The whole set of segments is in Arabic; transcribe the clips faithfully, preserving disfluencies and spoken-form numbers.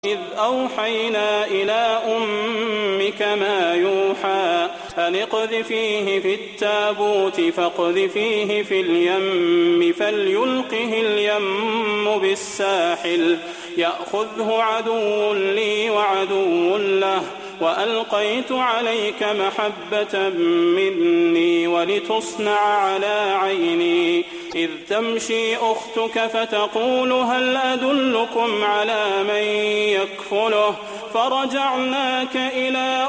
إذ أوحينا إلى أمك ما يوحى أن اقذفيه في التابوت فاقذفيه في اليم فليلقه اليم بالساحل يأخذه عدو لي وعدو له وألقيت عليك محبة مني ولتصنع على عيني إذ تمشي أختك فتقول هل أدلكم على من يكفله فرجعناك إلى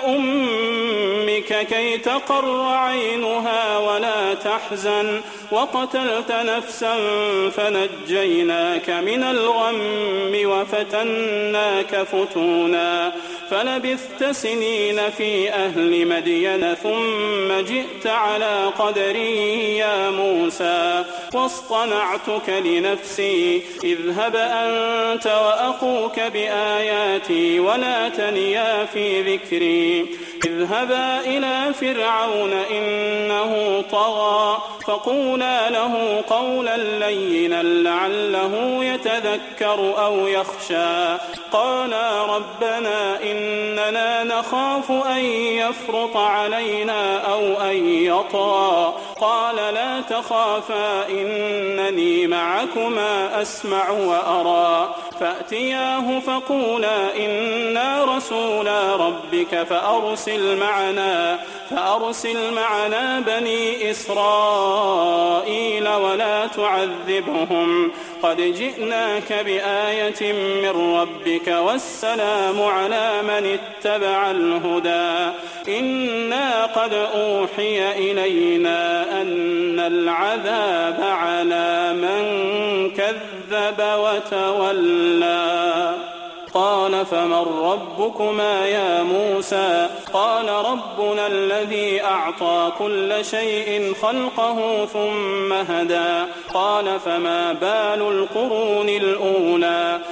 أمك كي تقر عينها ولا تحزن وقتلت نفسا فنجيناك من الغم وفتناك فتونا فلبثت سنين في أهل مدين ثم جئت على قدري يا موسى واصطنعتك لنفسي اذهب أنت وأخوك بآياتي ولا تنيا في ذكري اذهبا إلى فرعون إنه طغى فقولا له قولا لينا لعله يتذكر أو يخشى قالا ربنا إننا نخاف أن يفرط علينا أو أن يطغى قال لا تخافا إنني معكما أسمع وأرى فأتياه فقولا إنا رسولا ربك فأرسل معنا فأرسل معنا بني إسرائيل ولا تعذبهم قد جئناك بآية من ربك والسلام على من اتبع الهدى إنا قد أوحي إلينا أن العذاب على من كذب وتولى قال فمن ربكما يا موسى قال ربنا الذي أعطى كل شيء خلقه ثم هدى قال فما بال القرون الأولى